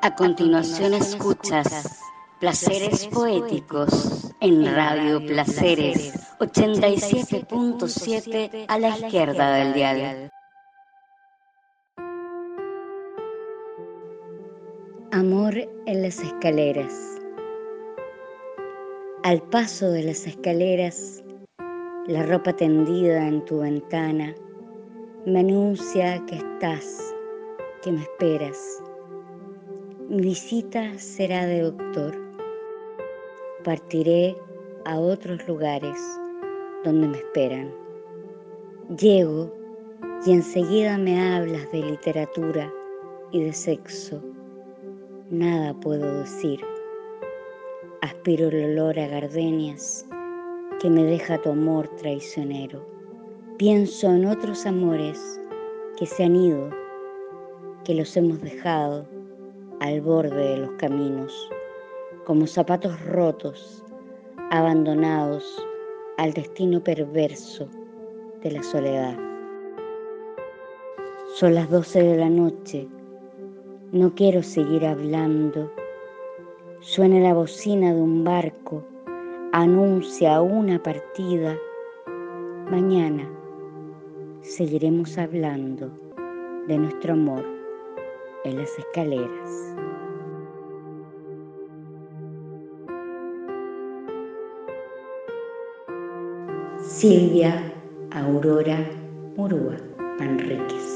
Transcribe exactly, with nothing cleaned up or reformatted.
A continuación escuchas Placeres Poéticos en Radio Placeres ochenta y siete punto siete a la izquierda del dial. Amor en las escaleras. Al paso de las escaleras, la ropa tendida en tu ventana me anuncia que estás, que me esperas. Mi visita será de doctor. Partiré a otros lugares donde me esperan. Llego y enseguida me hablas de literatura y de sexo. Nada puedo decir. Aspiro el olor a gardenias que me deja tu amor traicionero. Pienso en otros amores que se han ido, que los hemos dejado al borde de los caminos, como zapatos rotos, abandonados al destino perverso de la soledad. Son las doce de la noche, no quiero seguir hablando. Suena la bocina de un barco, anuncia una partida. Mañana seguiremos hablando de nuestro amor en las escaleras. Silvia Aurora Murúa Manríquez.